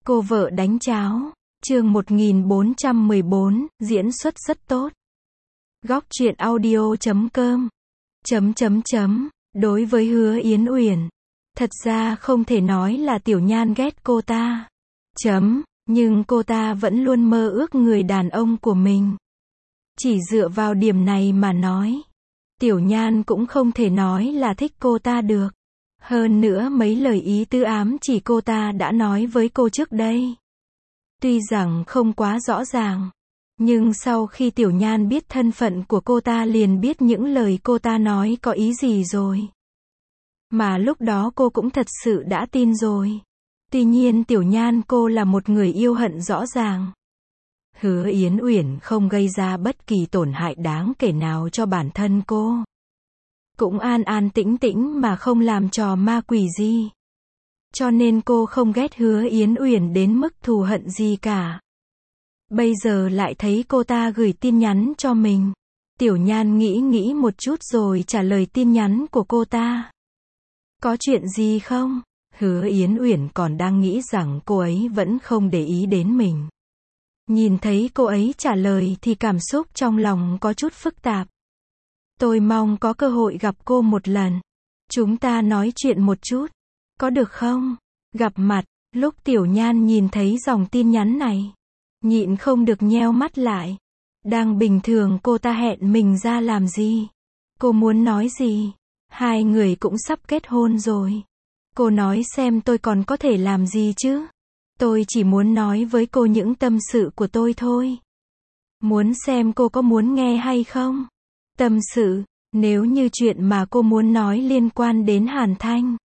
Cô vợ đánh cháo. Chương 1414, diễn xuất rất tốt. Góc truyện audio.com. Đối với Hứa Yến Uyển, thật ra không thể nói là Tiểu Nhan ghét cô ta. Nhưng cô ta vẫn luôn mơ ước người đàn ông của mình. Chỉ dựa vào điểm này mà nói, Tiểu Nhan cũng không thể nói là thích cô ta được. Hơn nữa mấy lời ý tứ ám chỉ cô ta đã nói với cô trước đây. Tuy rằng không quá rõ ràng, nhưng sau khi Tiểu Nhan biết thân phận của cô ta liền biết những lời cô ta nói có ý gì rồi. Mà lúc đó cô cũng thật sự đã tin rồi. Tuy nhiên Tiểu Nhan cô là một người yêu hận rõ ràng. Hứa Yến Uyển không gây ra bất kỳ tổn hại đáng kể nào cho bản thân cô. Cũng an an tĩnh tĩnh mà không làm trò ma quỷ gì. Cho nên cô không ghét Hứa Yến Uyển đến mức thù hận gì cả. Bây giờ lại thấy cô ta gửi tin nhắn cho mình. Tiểu Nhan nghĩ một chút rồi trả lời tin nhắn của cô ta. Có chuyện gì không? Hứa Yến Uyển còn đang nghĩ rằng cô ấy vẫn không để ý đến mình. Nhìn thấy cô ấy trả lời thì cảm xúc trong lòng có chút phức tạp. Tôi mong có cơ hội gặp cô một lần. Chúng ta nói chuyện một chút. Có được không? Gặp mặt. Lúc Tiểu Nhan nhìn thấy dòng tin nhắn này, nhịn không được nheo mắt lại. Đang bình thường cô ta hẹn mình ra làm gì? Cô muốn nói gì? Hai người cũng sắp kết hôn rồi. Cô nói xem tôi còn có thể làm gì chứ? Tôi chỉ muốn nói với cô những tâm sự của tôi thôi. Muốn xem cô có muốn nghe hay không? Tâm sự, nếu như chuyện mà cô muốn nói liên quan đến Hàn Thanh,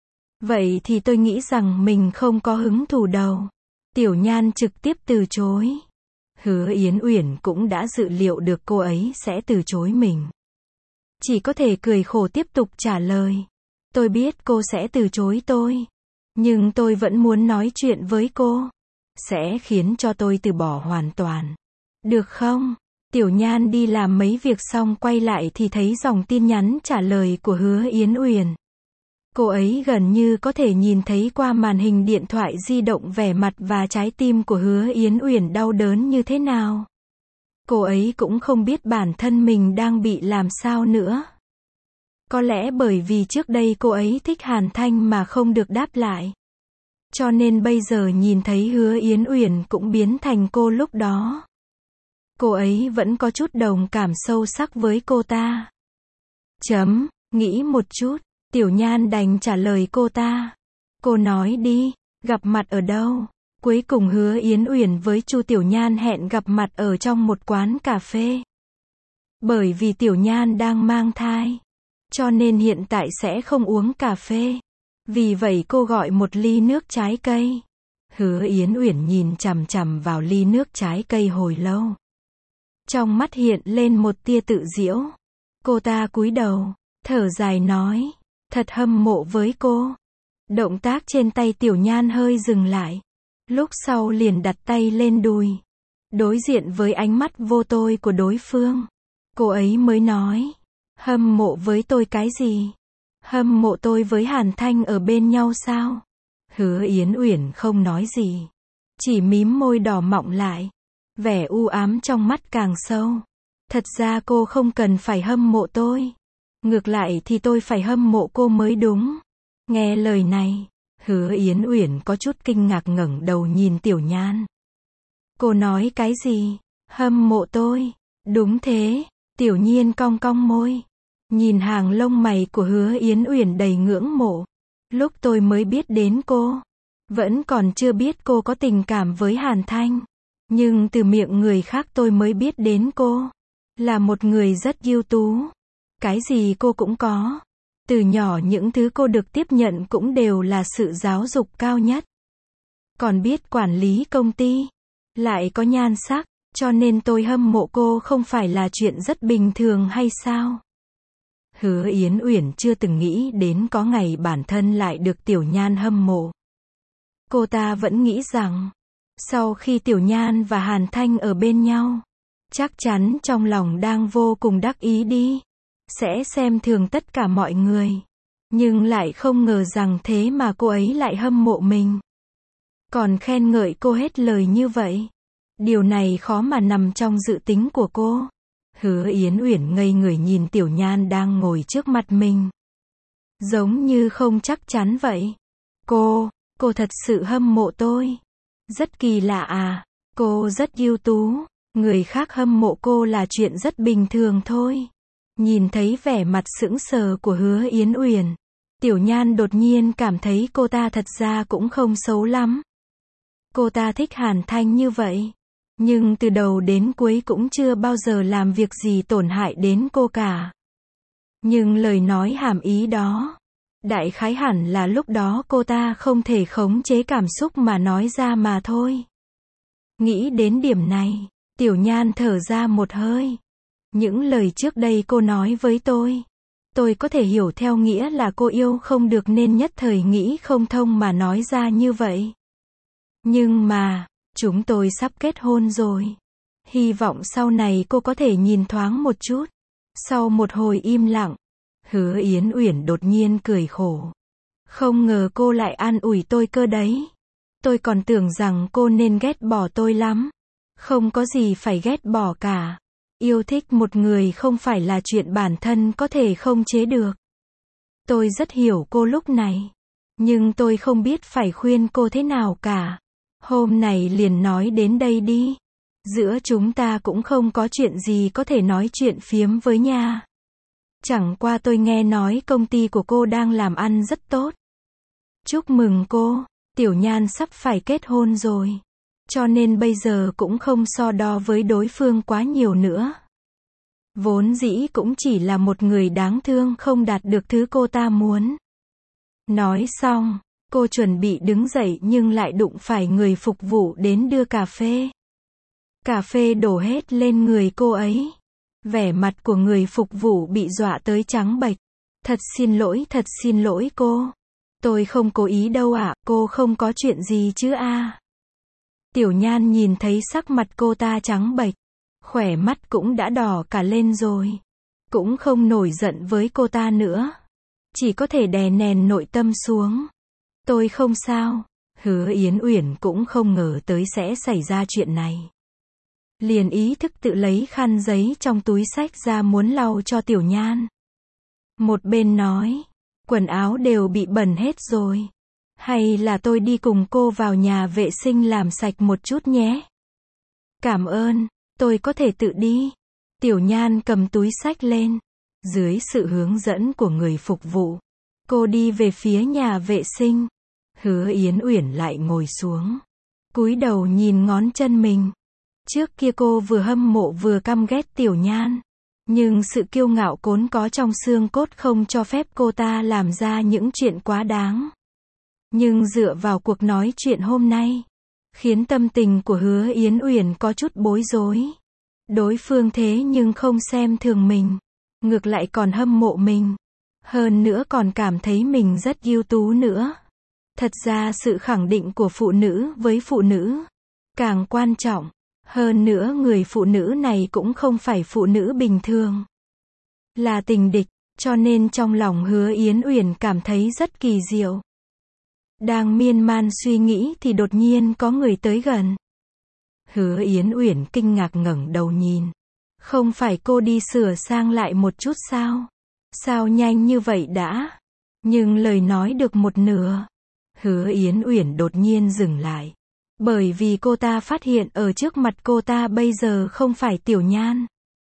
vậy thì tôi nghĩ rằng mình không có hứng thú đâu. Tiểu Nhan trực tiếp từ chối. Hứa Yến Uyển cũng đã dự liệu được cô ấy sẽ từ chối mình. Chỉ có thể cười khổ tiếp tục trả lời. Tôi biết cô sẽ từ chối tôi. Nhưng tôi vẫn muốn nói chuyện với cô. Sẽ khiến cho tôi từ bỏ hoàn toàn. Được không? Tiểu Nhan đi làm mấy việc xong quay lại thì thấy dòng tin nhắn trả lời của Hứa Yến Uyển. Cô ấy gần như có thể nhìn thấy qua màn hình điện thoại di động vẻ mặt và trái tim của Hứa Yến Uyển đau đớn như thế nào. Cô ấy cũng không biết bản thân mình đang bị làm sao nữa. Có lẽ bởi vì trước đây cô ấy thích Hàn Thanh mà không được đáp lại. Cho nên bây giờ nhìn thấy Hứa Yến Uyển cũng biến thành cô lúc đó. Cô ấy vẫn có chút đồng cảm sâu sắc với cô ta. Nghĩ một chút, Tiểu Nhan đành trả lời cô ta. Cô nói đi, gặp mặt ở đâu? Cuối cùng Hứa Yến Uyển với Chu Tiểu Nhan hẹn gặp mặt ở trong một quán cà phê. Bởi vì Tiểu Nhan đang mang thai, cho nên hiện tại sẽ không uống cà phê. Vì vậy cô gọi một ly nước trái cây. Hứa Yến Uyển nhìn chằm chằm vào ly nước trái cây hồi lâu. Trong mắt hiện lên một tia tự giễu. Cô ta cúi đầu, thở dài nói, thật hâm mộ với cô. Động tác trên tay Tiểu Nhan hơi dừng lại. Lúc sau liền đặt tay lên đùi. Đối diện với ánh mắt vô tôi của đối phương, cô ấy mới nói, hâm mộ với tôi cái gì? Hâm mộ tôi với Hàn Thanh ở bên nhau sao? Hứa Yến Uyển không nói gì, chỉ mím môi đỏ mọng lại. Vẻ u ám trong mắt càng sâu. Thật ra cô không cần phải hâm mộ tôi. Ngược lại thì tôi phải hâm mộ cô mới đúng. Nghe lời này, Hứa Yến Uyển có chút kinh ngạc ngẩng đầu nhìn Tiểu Nhan. Cô nói cái gì? Hâm mộ tôi? Đúng thế. Tiểu Nhiên cong cong môi. Nhìn hàng lông mày của Hứa Yến Uyển đầy ngưỡng mộ. Lúc tôi mới biết đến cô, vẫn còn chưa biết cô có tình cảm với Hàn Thanh. Nhưng từ miệng người khác tôi mới biết đến cô là một người rất ưu tú. Cái gì cô cũng có. Từ nhỏ những thứ cô được tiếp nhận cũng đều là sự giáo dục cao nhất. Còn biết quản lý công ty, lại có nhan sắc, cho nên tôi hâm mộ cô không phải là chuyện rất bình thường hay sao? Hứa Yến Uyển chưa từng nghĩ đến có ngày bản thân lại được Tiểu Nhan hâm mộ. Cô ta vẫn nghĩ rằng, sau khi Tiểu Nhan và Hàn Thanh ở bên nhau, chắc chắn trong lòng đang vô cùng đắc ý đi. Sẽ xem thường tất cả mọi người. Nhưng lại không ngờ rằng thế mà cô ấy lại hâm mộ mình. Còn khen ngợi cô hết lời như vậy. Điều này khó mà nằm trong dự tính của cô. Hứa Yến Uyển ngây người nhìn Tiểu Nhan đang ngồi trước mặt mình. Giống như không chắc chắn vậy. Cô thật sự hâm mộ tôi. Rất kỳ lạ à, cô rất ưu tú. Người khác hâm mộ cô là chuyện rất bình thường thôi. Nhìn thấy vẻ mặt sững sờ của Hứa Yến Uyển, Tiểu Nhan đột nhiên cảm thấy cô ta thật ra cũng không xấu lắm. Cô ta thích Hàn Thanh như vậy, nhưng từ đầu đến cuối cũng chưa bao giờ làm việc gì tổn hại đến cô cả. Nhưng lời nói hàm ý đó, đại khái hẳn là lúc đó cô ta không thể khống chế cảm xúc mà nói ra mà thôi. Nghĩ đến điểm này, Tiểu Nhan thở ra một hơi. Những lời trước đây cô nói với tôi có thể hiểu theo nghĩa là cô yêu không được nên nhất thời nghĩ không thông mà nói ra như vậy. Nhưng mà, chúng tôi sắp kết hôn rồi. Hy vọng sau này cô có thể nhìn thoáng một chút. Sau một hồi im lặng, Hứa Yến Uyển đột nhiên cười khổ. Không ngờ cô lại an ủi tôi cơ đấy. Tôi còn tưởng rằng cô nên ghét bỏ tôi lắm. Không có gì phải ghét bỏ cả. Yêu thích một người không phải là chuyện bản thân có thể không chế được. Tôi rất hiểu cô lúc này. Nhưng tôi không biết phải khuyên cô thế nào cả. Hôm này liền nói đến đây đi. Giữa chúng ta cũng không có chuyện gì có thể nói chuyện phiếm với nha. Chẳng qua tôi nghe nói công ty của cô đang làm ăn rất tốt. Chúc mừng cô, Tiểu Nhan sắp phải kết hôn rồi. Cho nên bây giờ cũng không so đo với đối phương quá nhiều nữa. Vốn dĩ cũng chỉ là một người đáng thương không đạt được thứ cô ta muốn. Nói xong, cô chuẩn bị đứng dậy nhưng lại đụng phải người phục vụ đến đưa cà phê. Cà phê đổ hết lên người cô ấy. Vẻ mặt của người phục vụ bị dọa tới trắng bệch. Thật xin lỗi cô. Tôi không cố ý đâu ạ, cô không có chuyện gì chứ a. Tiểu Nhan nhìn thấy sắc mặt cô ta trắng bệch, khóe mắt cũng đã đỏ cả lên rồi. Cũng không nổi giận với cô ta nữa. Chỉ có thể đè nén nội tâm xuống. Tôi không sao. Hứa Yến Uyển cũng không ngờ tới sẽ xảy ra chuyện này. Liền ý thức tự lấy khăn giấy trong túi xách ra muốn lau cho Tiểu Nhan. Một bên nói, quần áo đều bị bẩn hết rồi. Hay là tôi đi cùng cô vào nhà vệ sinh làm sạch một chút nhé. Cảm ơn, tôi có thể tự đi. Tiểu Nhan cầm túi xách lên. Dưới sự hướng dẫn của người phục vụ, cô đi về phía nhà vệ sinh. Hứa Yến Uyển lại ngồi xuống, cúi đầu nhìn ngón chân mình. Trước kia cô vừa hâm mộ vừa căm ghét Tiểu Nhan. Nhưng sự kiêu ngạo cốn có trong xương cốt không cho phép cô ta làm ra những chuyện quá đáng. Nhưng dựa vào cuộc nói chuyện hôm nay, khiến tâm tình của Hứa Yến Uyển có chút bối rối. Đối phương thế nhưng không xem thường mình, ngược lại còn hâm mộ mình. Hơn nữa còn cảm thấy mình rất ưu tú nữa. Thật ra sự khẳng định của phụ nữ với phụ nữ càng quan trọng. Hơn nữa người phụ nữ này cũng không phải phụ nữ bình thường. Là tình địch, cho nên trong lòng Hứa Yến Uyển cảm thấy rất kỳ diệu. Đang miên man suy nghĩ thì đột nhiên có người tới gần. Hứa Yến Uyển kinh ngạc ngẩng đầu nhìn. Không phải cô đi sửa sang lại một chút sao? Sao nhanh như vậy đã? Nhưng lời nói được một nửa, Hứa Yến Uyển đột nhiên dừng lại. Bởi vì cô ta phát hiện ở trước mặt cô ta bây giờ không phải Tiểu Nhan,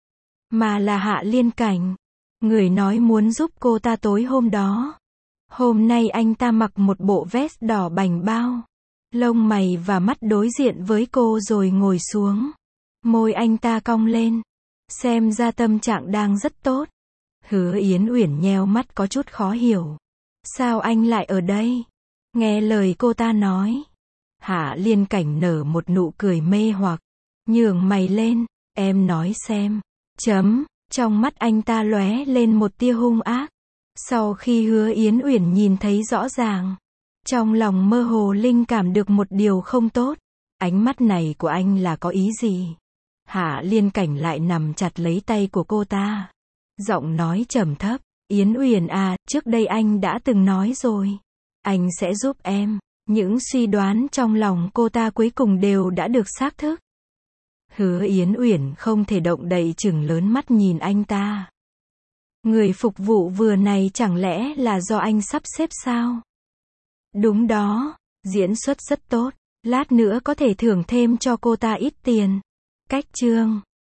mà là Hạ Liên Cảnh. Người nói muốn giúp cô ta tối hôm đó. Hôm nay anh ta mặc một bộ vest đỏ bảnh bao. Lông mày và mắt đối diện với cô rồi ngồi xuống. Môi anh ta cong lên. Xem ra tâm trạng đang rất tốt. Hứa Yến Uyển nheo mắt có chút khó hiểu. Sao anh lại ở đây? Nghe lời cô ta nói, Hạ Liên Cảnh nở một nụ cười mê hoặc, nhướng mày lên, em nói xem. Trong mắt anh ta lóe lên một tia hung ác. Sau khi Hứa Yến Uyển nhìn thấy rõ ràng, trong lòng mơ hồ linh cảm được một điều không tốt. Ánh mắt này của anh là có ý gì? Hạ Liên Cảnh lại nằm chặt lấy tay của cô ta. Giọng nói trầm thấp, Yến Uyển à, trước đây anh đã từng nói rồi. Anh sẽ giúp em. Những suy đoán trong lòng cô ta cuối cùng đều đã được xác thức. Hứa Yến Uyển không thể động đậy chừng lớn mắt nhìn anh ta. Người phục vụ vừa này chẳng lẽ là do anh sắp xếp sao? Đúng đó, diễn xuất rất tốt, lát nữa có thể thưởng thêm cho cô ta ít tiền. Cách chương